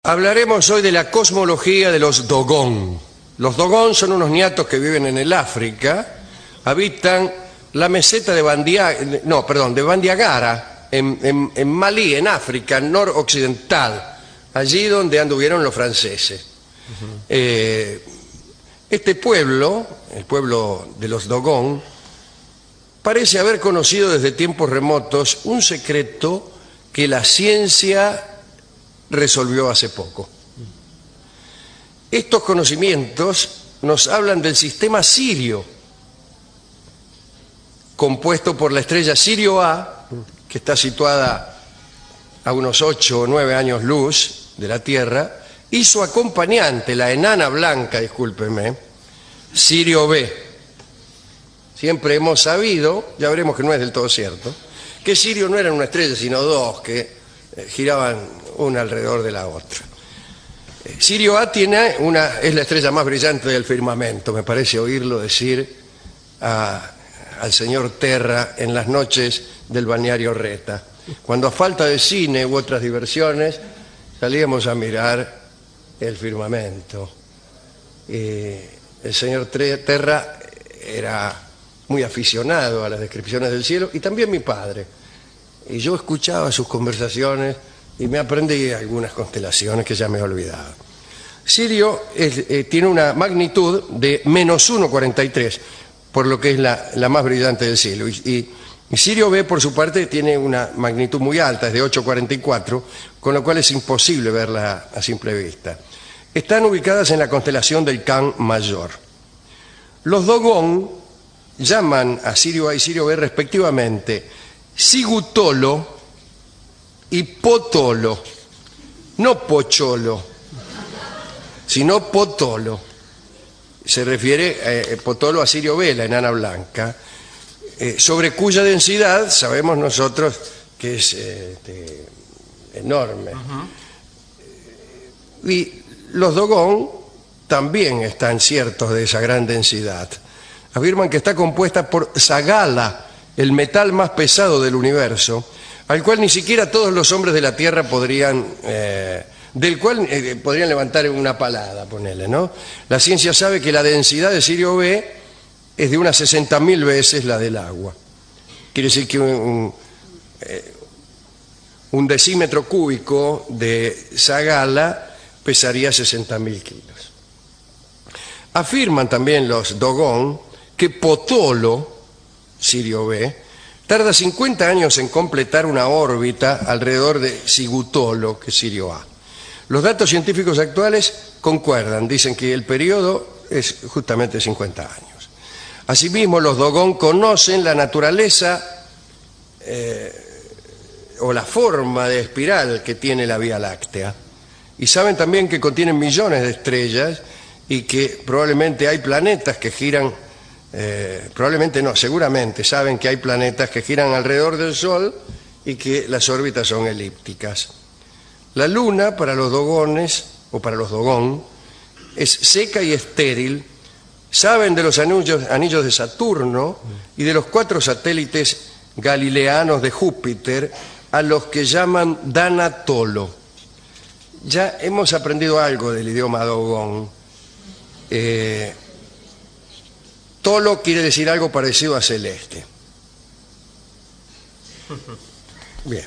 Hablaremos hoy de la cosmología de los Dogon. Los Dogon son unos ñatos que viven en el África, habitan la meseta de Bandiagara, en Malí, en África noroccidental, allí donde anduvieron los franceses. Este pueblo, el pueblo de los Dogon, parece haber conocido desde tiempos remotos un secreto que la ciencia resolvió hace poco. Estos conocimientos nos hablan del sistema Sirio, compuesto por la estrella Sirio A, que está situada a unos 8 o 9 años luz de la Tierra, y su acompañante, la enana blanca, discúlpeme, Sirio B. Siempre hemos sabido, ya veremos que no es del todo cierto, que Sirio no era una estrella, sino dos que giraban una alrededor de la otra. Sirio A es la estrella más brillante del firmamento, me parece oírlo decir al señor Terra en las noches del balneario Reta, cuando a falta de cine u otras diversiones salíamos a mirar el firmamento. El señor Terra era muy aficionado a las descripciones del cielo, y también mi padre. Y yo escuchaba sus conversaciones y me aprendí algunas constelaciones que ya me he olvidado. Sirio tiene una magnitud de menos 1,43, por lo que es la más brillante del cielo. Y Sirio B, por su parte, tiene una magnitud muy alta, es de 8,44, con lo cual es imposible verla a simple vista. Están ubicadas en la constelación del Can Mayor. Los Dogon llaman a Sirio A y Sirio B respectivamente Sigutolo y Potolo, no Pocholo, sino Potolo. Se refiere Potolo a Sirio B, la enana blanca, sobre cuya densidad sabemos nosotros que es enorme. Y los Dogon también están ciertos de esa gran densidad. Afirman que está compuesta por Zagala, el metal más pesado del universo, al cual ni siquiera todos los hombres de la Tierra podrían levantar una palada, ponele, ¿no? La ciencia sabe que la densidad de Sirio B es de unas 60.000 veces la del agua. Quiere decir que un decímetro cúbico de Zagala pesaría 60.000 kilos. Afirman también los Dogon que Potolo, Sirio B, tarda 50 años en completar una órbita alrededor de Sigutolo, que es Sirio A. Los datos científicos actuales concuerdan, dicen que el periodo es justamente 50 años. Asimismo, los Dogon conocen la naturaleza o la forma de espiral que tiene la Vía Láctea, y saben también que contienen millones de estrellas y que probablemente hay planetas que giran, probablemente no, seguramente saben que hay planetas que giran alrededor del Sol y que las órbitas son elípticas. La Luna, para los Dogones, o para los Dogon, es seca y estéril. Saben de los anillos de Saturno y de los 4 satélites galileanos de Júpiter, a los que llaman Danatolo. Ya hemos aprendido algo del idioma Dogon. Tolo quiere decir algo parecido a celeste. Bien.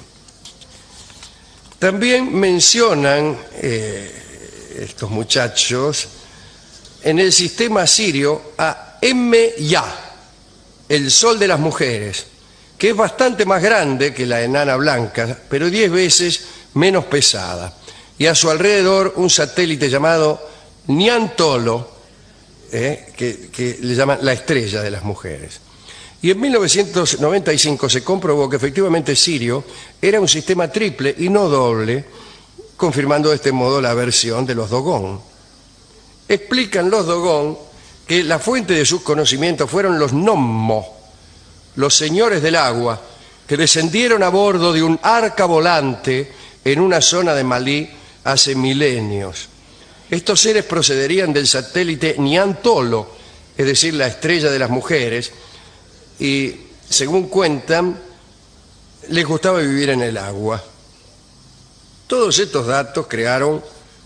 También mencionan estos muchachos en el sistema sirio a Emme-Ya, el sol de las mujeres, que es bastante más grande que la enana blanca, pero 10 veces menos pesada. Y a su alrededor un satélite llamado Niantolo, que le llaman la estrella de las mujeres. Y en 1995 se comprobó que efectivamente Sirio era un sistema triple y no doble, confirmando de este modo la versión de los Dogon. Explican los Dogon que la fuente de sus conocimientos fueron los Nommo, los señores del agua, que descendieron a bordo de un arca volante en una zona de Malí hace milenios. Estos seres procederían del satélite Niantolo, es decir, la estrella de las mujeres, y, según cuentan, les gustaba vivir en el agua. Todos estos datos crearon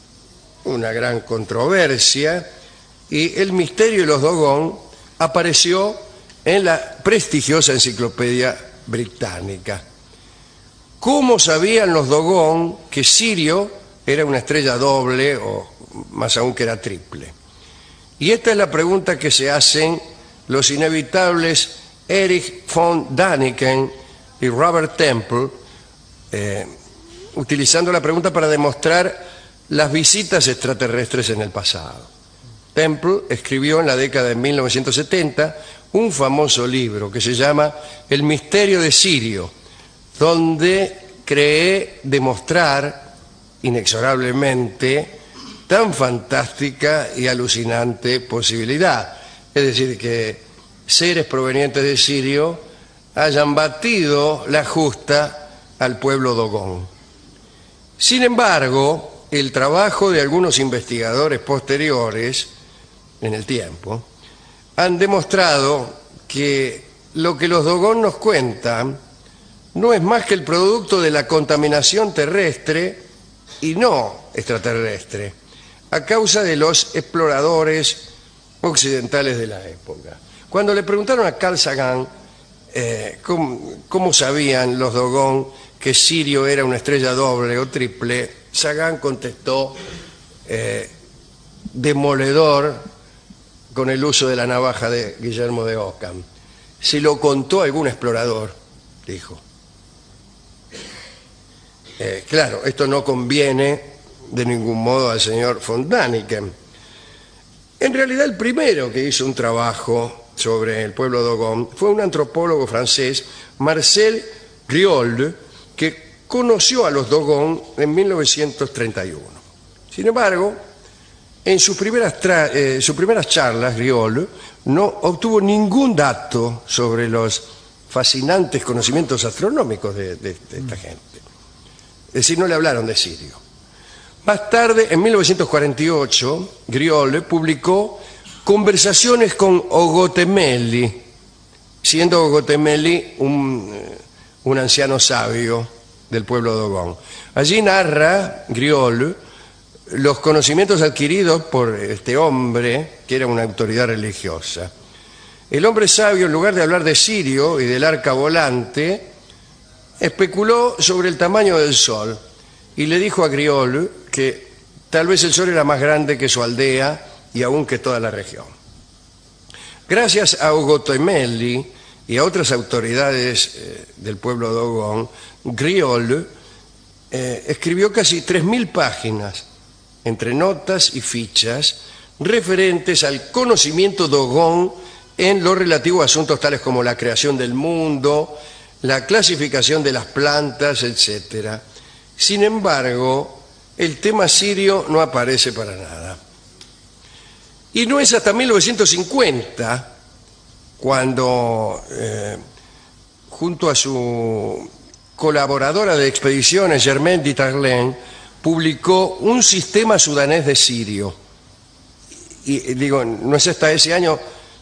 una gran controversia y el misterio de los Dogon apareció en la prestigiosa enciclopedia británica. ¿Cómo sabían los Dogon que Sirio era una estrella doble o más aún que era triple? Y esta es la pregunta que se hacen los inevitables Erich von Däniken y Robert Temple, utilizando la pregunta para demostrar las visitas extraterrestres en el pasado. Temple escribió en la década de 1970 un famoso libro que se llama El misterio de Sirio, donde cree demostrar inexorablemente tan fantástica y alucinante posibilidad. Es decir, que seres provenientes de Sirio hayan batido la justa al pueblo Dogon. Sin embargo, el trabajo de algunos investigadores posteriores en el tiempo han demostrado que lo que los Dogon nos cuentan no es más que el producto de la contaminación terrestre y no extraterrestre, a causa de los exploradores occidentales de la época. Cuando le preguntaron a Carl Sagan cómo sabían los Dogon que Sirio era una estrella doble o triple, Sagan contestó demoledor con el uso de la navaja de Guillermo de Ockham. Se lo contó algún explorador, dijo. Claro, esto no conviene de ningún modo al señor von Däniken. En realidad el primero que hizo un trabajo sobre el pueblo Dogon fue un antropólogo francés, Marcel Griaule, que conoció a los Dogon en 1931. Sin embargo, en sus primeras charlas, Griaule no obtuvo ningún dato sobre los fascinantes conocimientos astronómicos de esta gente. Es decir, no le hablaron de Sirio. Más tarde, en 1948, Griaule publicó Conversaciones con Ogotemeli, siendo Ogotemeli un anciano sabio del pueblo Dogon. Allí narra Griaule los conocimientos adquiridos por este hombre, que era una autoridad religiosa. El hombre sabio, en lugar de hablar de Sirio y del arca volante, especuló sobre el tamaño del Sol y le dijo a Griaule que tal vez el Sol era más grande que su aldea y aún que toda la región. Gracias a Ogotemeli y a otras autoridades del pueblo Dogon, Griaule escribió casi 3.000 páginas entre notas y fichas referentes al conocimiento Dogon en lo relativo a asuntos tales como la creación del mundo, la clasificación de las plantas, etc. Sin embargo, el tema sirio no aparece para nada. Y no es hasta 1950 cuando, junto a su colaboradora de expediciones, Germaine Dieterlen, publicó un sistema sudanés de Sirio. Y digo, no es hasta ese año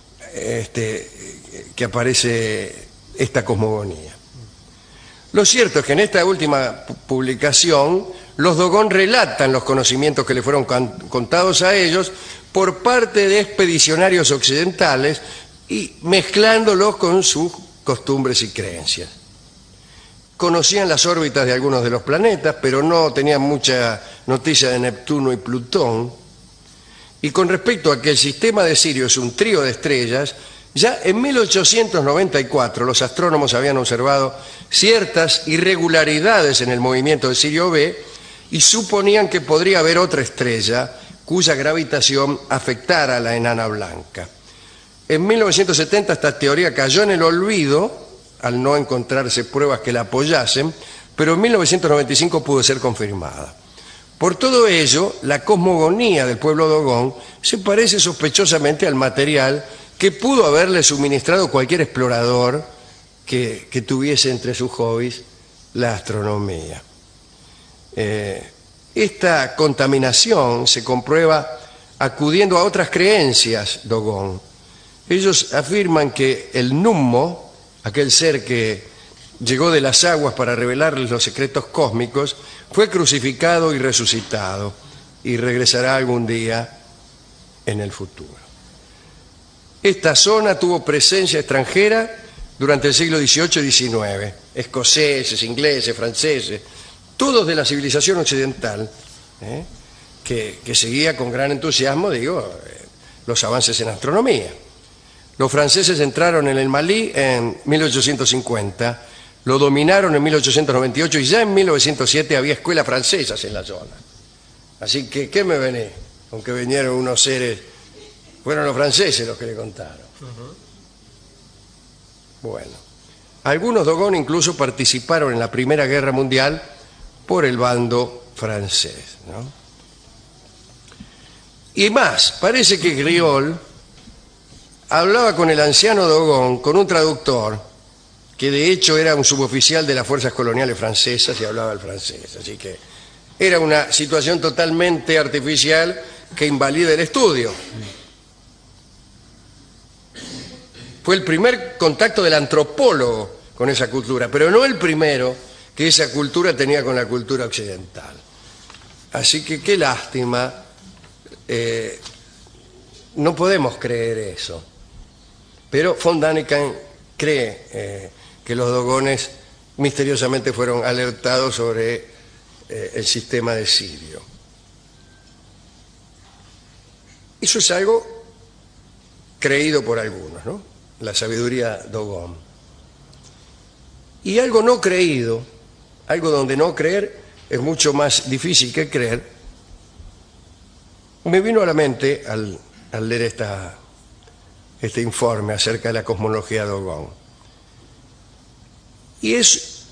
que aparece esta cosmogonía. Lo cierto es que en esta última publicación los Dogon relatan los conocimientos que le fueron contados a ellos por parte de expedicionarios occidentales y mezclándolos con sus costumbres y creencias. Conocían las órbitas de algunos de los planetas, pero no tenían mucha noticia de Neptuno y Plutón. Y con respecto a que el sistema de Sirio es un trío de estrellas, ya en 1894 los astrónomos habían observado ciertas irregularidades en el movimiento de Sirio B y suponían que podría haber otra estrella cuya gravitación afectara a la enana blanca. En 1970 esta teoría cayó en el olvido al no encontrarse pruebas que la apoyasen, pero en 1995 pudo ser confirmada. Por todo ello, la cosmogonía del pueblo Dogon se parece sospechosamente al material que pudo haberle suministrado cualquier explorador que tuviese entre sus hobbies la astronomía. Esta contaminación se comprueba acudiendo a otras creencias Dogon. Ellos afirman que el Nummo, aquel ser que llegó de las aguas para revelarles los secretos cósmicos, fue crucificado y resucitado. y regresará algún día en el futuro. Esta zona tuvo presencia extranjera durante el siglo XVIII y XIX. Escoceses, ingleses, franceses, todos de la civilización occidental, que seguía con gran entusiasmo, los avances en astronomía. Los franceses entraron en el Malí en 1850, lo dominaron en 1898 y ya en 1907 había escuelas francesas en la zona. Así que, ¿qué me venís? Aunque vinieron unos seres, fueron los franceses los que le contaron. Bueno, algunos Dogon incluso participaron en la Primera Guerra Mundial por el bando francés, ¿no? Y más, parece que Griol hablaba con el anciano Dogon, con un traductor, que de hecho era un suboficial de las fuerzas coloniales francesas y hablaba el francés. Así que era una situación totalmente artificial que invalida el estudio. Fue el primer contacto del antropólogo con esa cultura, pero no el primero que esa cultura tenía con la cultura occidental. Así que qué lástima, no podemos creer eso. Pero von Däniken cree que los dogones misteriosamente fueron alertados sobre el sistema de Sirio. Eso es algo creído por algunos, ¿no? La sabiduría Dogon. Y algo no creído, algo donde no creer es mucho más difícil que creer, me vino a la mente al leer este informe acerca de la cosmología Dogon. Y es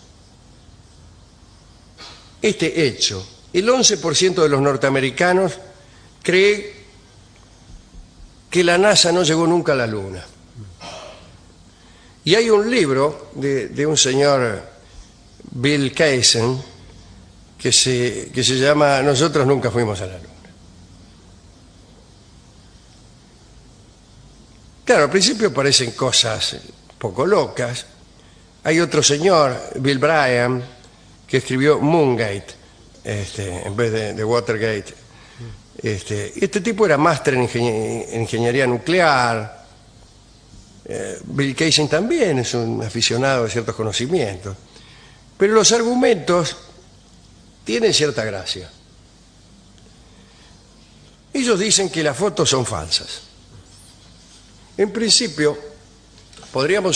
este hecho: el 11% de los norteamericanos cree que la NASA no llegó nunca a la Luna. Y hay un libro de un señor, Bill Kaysen, que se llama Nosotros nunca fuimos a la Luna. Claro, al principio parecen cosas poco locas. Hay otro señor, Bill Bryan, que escribió Moongate, en vez de Watergate. Este tipo era máster en ingeniería nuclear. Bill Kaysen también es un aficionado de ciertos conocimientos. Pero los argumentos tienen cierta gracia. Ellos dicen que las fotos son falsas. En principio, podríamos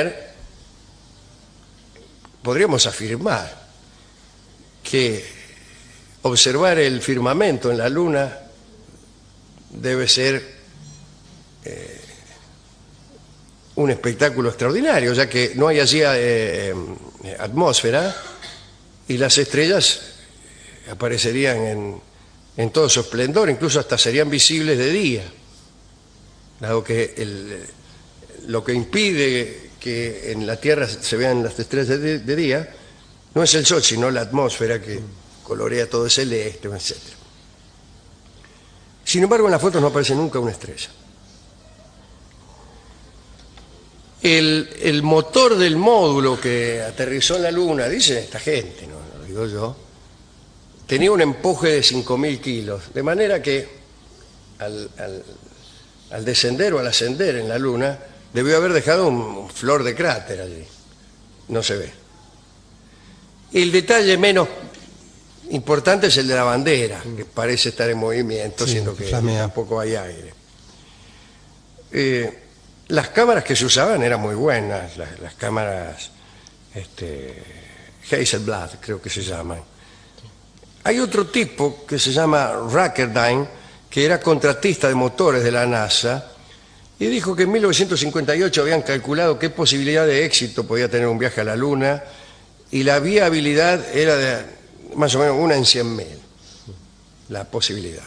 afirmar que observar el firmamento en la Luna debe ser un espectáculo extraordinario, ya que no hay allí atmósfera y las estrellas aparecerían en todo su esplendor, incluso hasta serían visibles de día, dado que lo que impide que en la Tierra se vean las estrellas de día no es el Sol, sino la atmósfera que colorea todo celeste, etc. Sin embargo, en las fotos no aparece nunca una estrella. El motor del módulo que aterrizó en la Luna, dice esta gente, no lo digo yo, tenía un empuje de 5.000 kilos, de manera que al descender o al ascender en la Luna debió haber dejado un flor de cráter allí. No se ve. El detalle menos importante es el de la bandera, que parece estar en movimiento, sí, siendo que tampoco hay aire. Las cámaras que se usaban eran muy buenas, las cámaras Hasselblad, creo que se llaman. Hay otro tipo que se llama Rackerdine, que era contratista de motores de la NASA, y dijo que en 1958 habían calculado qué posibilidad de éxito podía tener un viaje a la Luna, y la viabilidad era de más o menos 1 en 100.000, la posibilidad.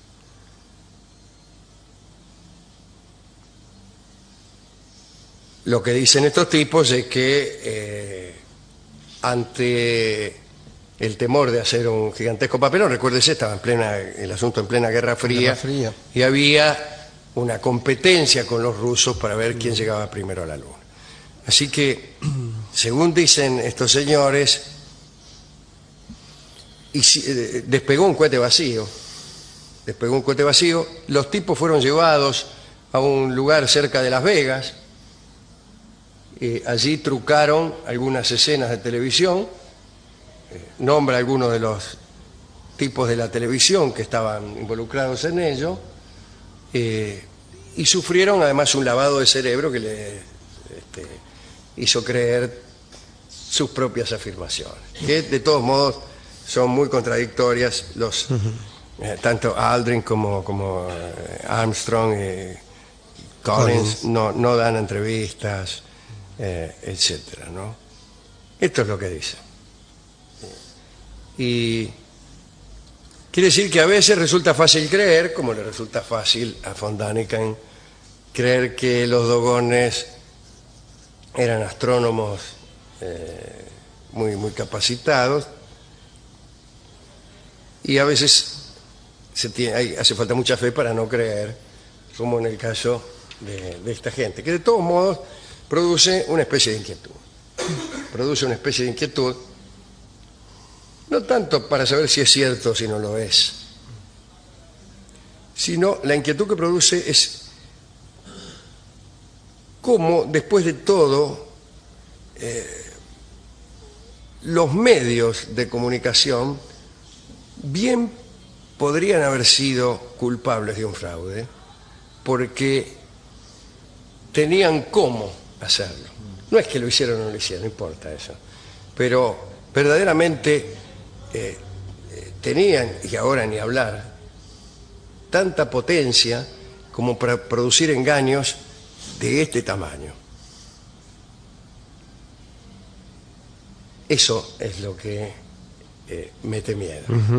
Lo que dicen estos tipos es que ante el temor de hacer un gigantesco papelón, recuérdese, estaba el asunto en plena Guerra Fría, y había una competencia con los rusos para ver quién llegaba primero a la Luna. Así que, según dicen estos señores, despegó un cohete vacío despegó un cohete vacío. Los tipos fueron llevados a un lugar cerca de Las Vegas. Allí trucaron algunas escenas de televisión. Nombra algunos de los tipos de la televisión que estaban involucrados en ello. Y sufrieron además un lavado de cerebro que les hizo creer sus propias afirmaciones, que de todos modos son muy contradictorias. Tanto Aldrin como Armstrong y Collins no dan entrevistas, etcétera, ¿no? Esto es lo que dice. Y quiere decir que a veces resulta fácil creer, como le resulta fácil a von Däniken creer que los dogones eran astrónomos muy capacitados, y a veces hace falta mucha fe para no creer, como en el caso de esta gente, que de todos modos produce una especie de inquietud. Produce una especie de inquietud, no tanto para saber si es cierto o si no lo es, sino la inquietud que produce es cómo, después de todo, los medios de comunicación bien podrían haber sido culpables de un fraude, porque tenían cómo hacerlo. No es que lo hicieron o no lo hicieron, no importa eso, pero verdaderamente tenían, y ahora ni hablar, tanta potencia como para producir engaños de este tamaño. Eso es lo que mete miedo.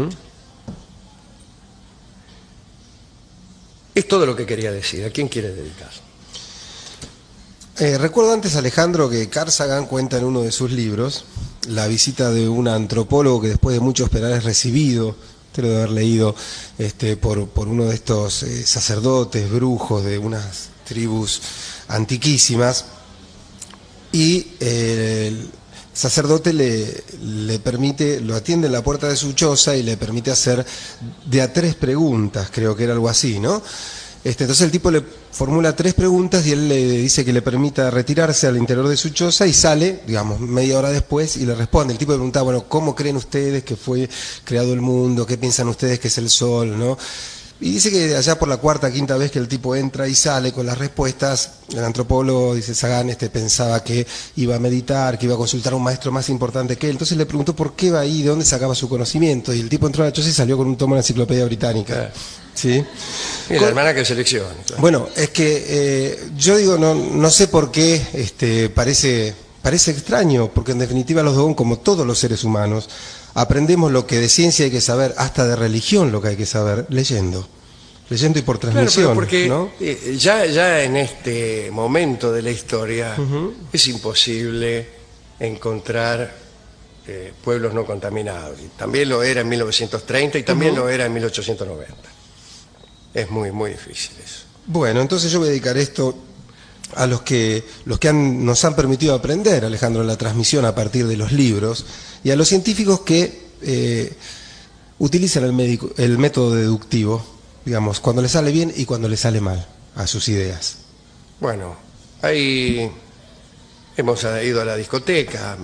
Es todo lo que quería decir. ¿A quién quiere dedicar? Recuerdo antes, Alejandro, que Carl Sagan cuenta en uno de sus libros la visita de un antropólogo que después de mucho esperar es recibido, usted lo debe haber leído, por uno de estos sacerdotes, brujos de unas tribus antiquísimas, y el sacerdote le permite, lo atiende en la puerta de su choza y le permite hacer de a 3 preguntas, creo que era algo así, ¿no? Entonces el tipo le formula 3 preguntas y él le dice que le permita retirarse al interior de su choza y sale, digamos, media hora después y le responde. El tipo le pregunta, bueno, ¿cómo creen ustedes que fue creado el mundo? ¿Qué piensan ustedes que es el sol? ¿No? Y dice que allá por la 4ª, 5ª vez que el tipo entra y sale con las respuestas, el antropólogo, dice Sagan, pensaba que iba a meditar, que iba a consultar a un maestro más importante que él. Entonces le preguntó por qué iba ahí, de dónde sacaba su conocimiento. Y el tipo entró a la choza y salió con un tomo de la Enciclopedia Británica. ¿Sí? Y la hermana que selecciona. Claro. Bueno, es que yo digo, no sé por qué parece extraño, porque en definitiva los Dogon, como todos los seres humanos, aprendemos lo que de ciencia hay que saber, hasta de religión lo que hay que saber, leyendo y por transmisión. Claro, porque ¿no? ya en este momento de la historia es imposible encontrar pueblos no contaminados. Y también lo era en 1930 y también lo era en 1890. Es muy difícil eso. Bueno, entonces yo voy a dedicar esto a los que nos han permitido aprender, Alejandro, la transmisión a partir de los libros, y a los científicos que utilizan el método deductivo, digamos, cuando les sale bien y cuando les sale mal a sus ideas. Bueno, ahí hemos ido a la discoteca.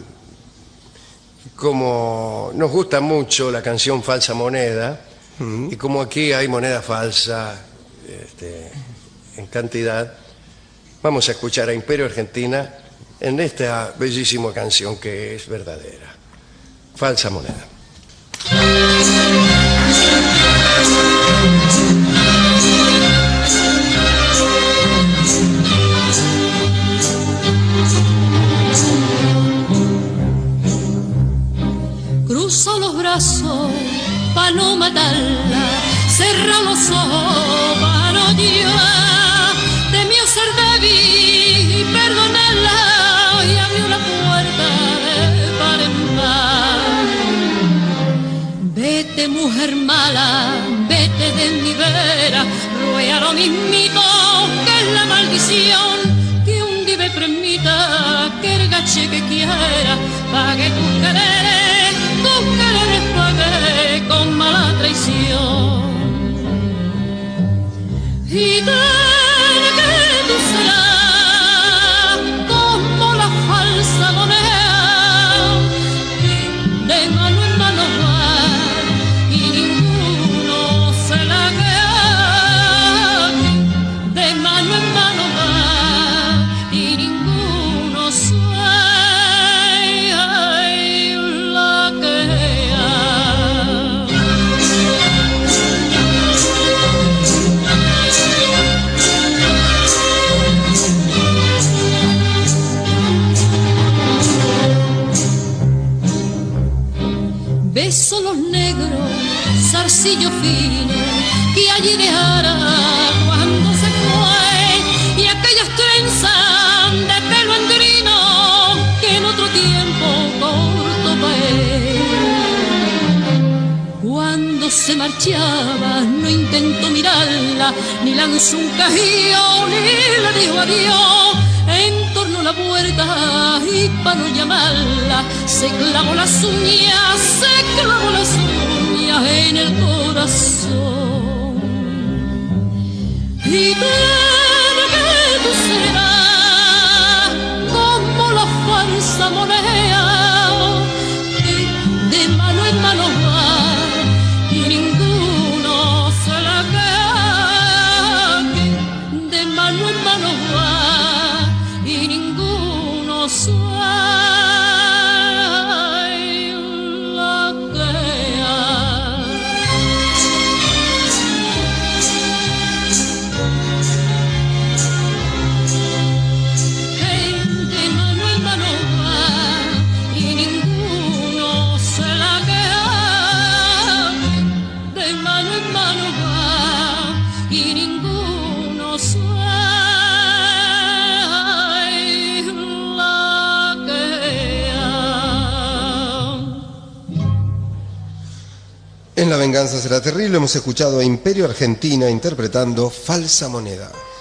Como nos gusta mucho la canción Falsa Moneda, y como aquí hay moneda falsa en cantidad, vamos a escuchar a Imperio Argentina en esta bellísima canción que es verdadera. Falsa Moneda. Cruzo los brazos para no matarla, cerra los ojos para no llorar, temió ser débil y perdonarla y abrió la puerta de par en par. Vete mujer mala, vete de mi vera, ruega lo mismito que es la maldición, que un día me permita que el gache que quiera pague tus quereres pagué con mala traición. que allí dejara cuando se fue, y aquellas trenzas de pelo andrino que en otro tiempo corto ve. Cuando se marchaba no intentó mirarla, ni lanzó un cajío, ni le dijo adiós. Entornó la puerta y para no llamarla se clavó las uñas, en el corazón. Y claro que tú serás como la falsa moneda que de mano en mano va y ninguno se la queda, que de mano en mano va y ninguno se la queda. De mano en mano va y ninguno se la queda, de mano en mano va y ninguno se la queda. En La venganza será terrible hemos escuchado a Imperio Argentina interpretando Falsa moneda.